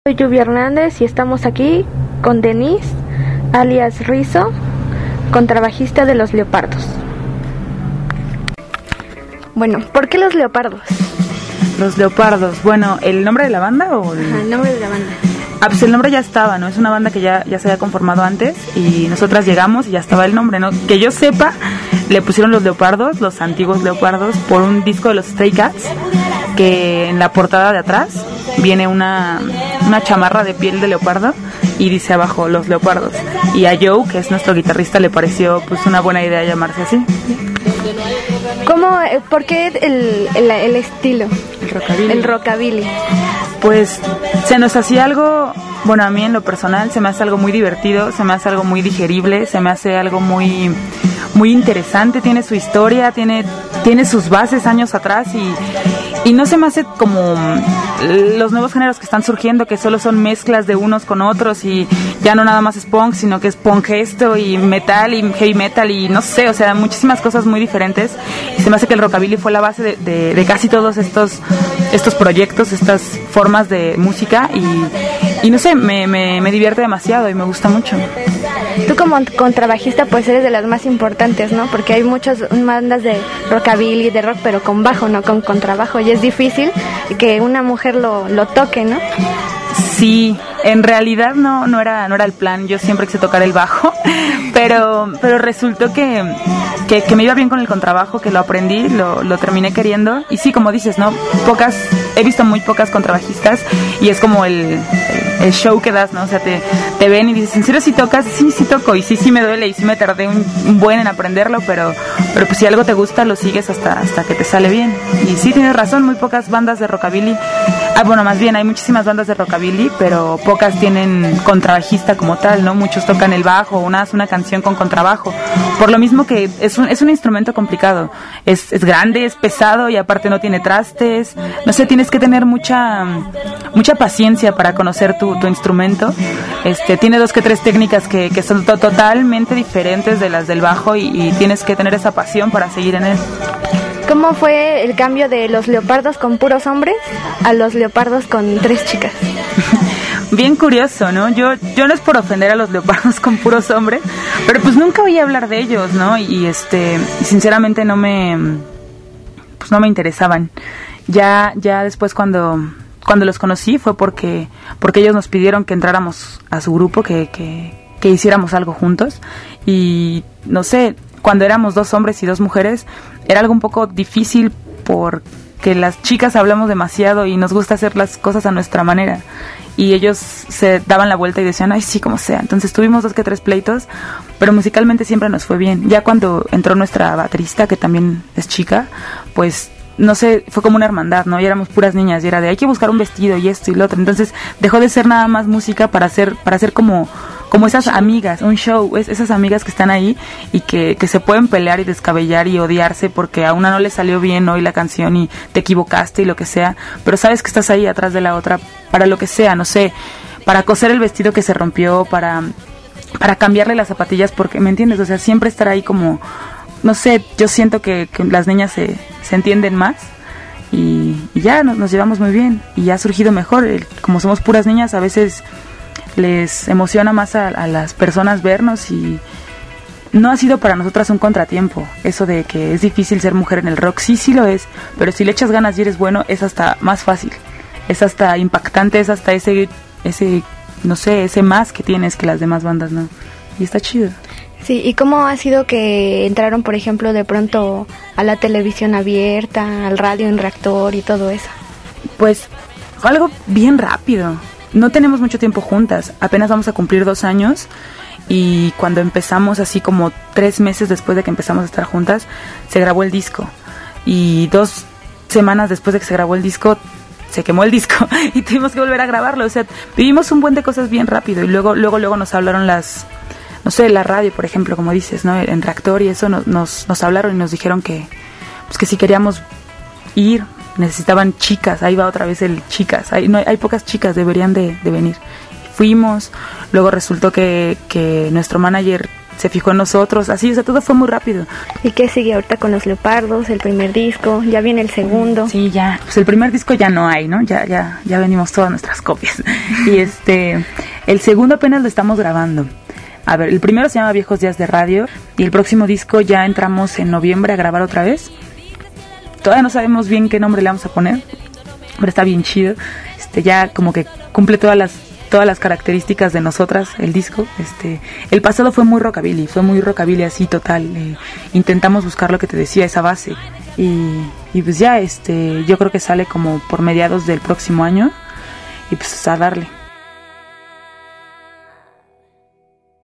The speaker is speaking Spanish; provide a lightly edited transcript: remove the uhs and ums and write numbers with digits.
Soy Lluvia Hernández y estamos aquí con Denise, alias Rizo, contrabajista de Los Leopardos. Bueno, ¿por qué Los Leopardos? Los Leopardos, bueno, ¿el nombre de la banda o...? El nombre de la banda. Ah, pues el nombre ya estaba, ¿no? Es una banda que ya se había conformado antes y nosotras llegamos y ya estaba el nombre, ¿no? Que yo sepa, le pusieron Los Leopardos, los antiguos Leopardos, por un disco de los Stray Cats, que en la portada de atrás viene una chamarra de piel de leopardo y dice abajo Los Leopardos. Y a Joe, que es nuestro guitarrista, le pareció pues una buena idea llamarse así. ¿Por qué el estilo? El rockabilly. Pues se nos hacía algo, bueno, a mí en lo personal se me hace algo muy divertido, se me hace algo muy digerible, se me hace algo muy interesante, tiene su historia, tiene sus bases años atrás y no se me hace como los nuevos géneros que están surgiendo, que solo son mezclas de unos con otros y ya no nada más es punk, sino que es punk esto y metal y heavy metal y no sé, o sea, muchísimas cosas muy diferentes. Y se me hace que el rockabilly fue la base de casi todos estos proyectos, estas formas de música y no sé, me divierte demasiado y me gusta mucho. Tú como contrabajista pues eres de las más importantes, ¿no? Porque hay muchas bandas de rockabilly, de rock, pero con bajo, no con contrabajo, y es difícil que una mujer lo toque, ¿no? Sí, en realidad no era el plan, yo siempre quise tocar el bajo, pero resultó que me iba bien con el contrabajo, que lo aprendí, lo terminé queriendo, y sí, como dices, ¿no? He visto muy pocas contrabajistas, y es como el show que das, ¿no? O sea, te ven y dices, ¿en serio sí tocas? Sí toco, y sí me duele, y sí me tardé un buen en aprenderlo, pero pues si algo te gusta, lo sigues hasta que te sale bien. Y sí, tienes razón, muy pocas bandas de rockabilly, bueno, más bien, hay muchísimas bandas de rockabilly, pero pocas tienen contrabajista como tal, ¿no? Muchos tocan el bajo, una canción con contrabajo, por lo mismo que es un instrumento complicado, es grande, es pesado y aparte no tiene trastes, no sé, tienes que tener mucha paciencia para conocer tu instrumento. Tiene 2 que 3 técnicas que son totalmente diferentes de las del bajo y tienes que tener esa pasión para seguir en él. ¿Cómo fue el cambio de Los Leopardos con puros hombres a Los Leopardos con 3 chicas? Bien curioso, ¿no? Yo no es por ofender a Los Leopardos con puros hombres, pero pues nunca oí hablar de ellos, ¿no? Y sinceramente no me interesaban. Ya después cuando los conocí fue porque ellos nos pidieron que entráramos a su grupo, que hiciéramos algo juntos. Y no sé, cuando éramos 2 hombres y 2 mujeres, era algo un poco difícil porque las chicas hablamos demasiado y nos gusta hacer las cosas a nuestra manera. Y ellos se daban la vuelta y decían, ay, sí, como sea. Entonces tuvimos 2 que 3 pleitos, pero musicalmente siempre nos fue bien. Ya cuando entró nuestra baterista, que también es chica, pues no sé, fue como una hermandad, ¿no? Y éramos puras niñas y era de hay que buscar un vestido y esto y lo otro. Entonces dejó de ser nada más música para hacer como esas amigas, un show, esas amigas que están ahí y que se pueden pelear y descabellar y odiarse porque a una no le salió bien hoy la canción y te equivocaste y lo que sea, pero sabes que estás ahí atrás de la otra para lo que sea, no sé, para coser el vestido que se rompió, para cambiarle las zapatillas, porque, ¿me entiendes? O sea, siempre estar ahí como, no sé, yo siento que las niñas se entienden más y ya nos llevamos muy bien y ha surgido mejor. Como somos puras niñas, a veces les emociona más a las personas vernos y no ha sido para nosotras un contratiempo eso de que es difícil ser mujer en el rock. Sí lo es, pero si le echas ganas y eres bueno, es hasta más fácil, es hasta impactante, es hasta ese no sé, ese más que tienes que las demás bandas, ¿no? Y está chido. Sí, ¿y cómo ha sido que entraron, por ejemplo, de pronto a la televisión abierta, al radio en Reactor y todo eso? Pues fue algo bien rápido. No tenemos mucho tiempo juntas, apenas vamos a cumplir 2 años y cuando empezamos, así como 3 meses después de que empezamos a estar juntas, se grabó el disco y 2 semanas después de que se grabó el disco, se quemó el disco y tuvimos que volver a grabarlo. O sea, vivimos un buen de cosas bien rápido y luego nos hablaron no sé, la radio, por ejemplo, como dices, ¿no? En Reactor y eso nos hablaron y nos dijeron que si queríamos ir, necesitaban chicas. Ahí va otra vez el chicas. Hay pocas chicas, deberían de venir. Fuimos, luego resultó que nuestro manager se fijó en nosotros, así, o sea, todo fue muy rápido. ¿Y qué sigue ahorita con Los Leopardos? El primer disco, ya viene el segundo. Sí, ya, pues el primer disco ya no hay, ¿no? Ya venimos todas nuestras copias. Y el segundo apenas lo estamos grabando. A ver, el primero se llama Viejos Días de Radio y el próximo disco ya entramos en noviembre a grabar otra vez. Todavía no sabemos bien qué nombre le vamos a poner, pero está bien chido. Ya como que cumple todas las características de nosotras el disco. El pasado fue muy rockabilly así total. Intentamos buscar lo que te decía, esa base. Y pues ya yo creo que sale como por mediados del próximo año y pues a darle.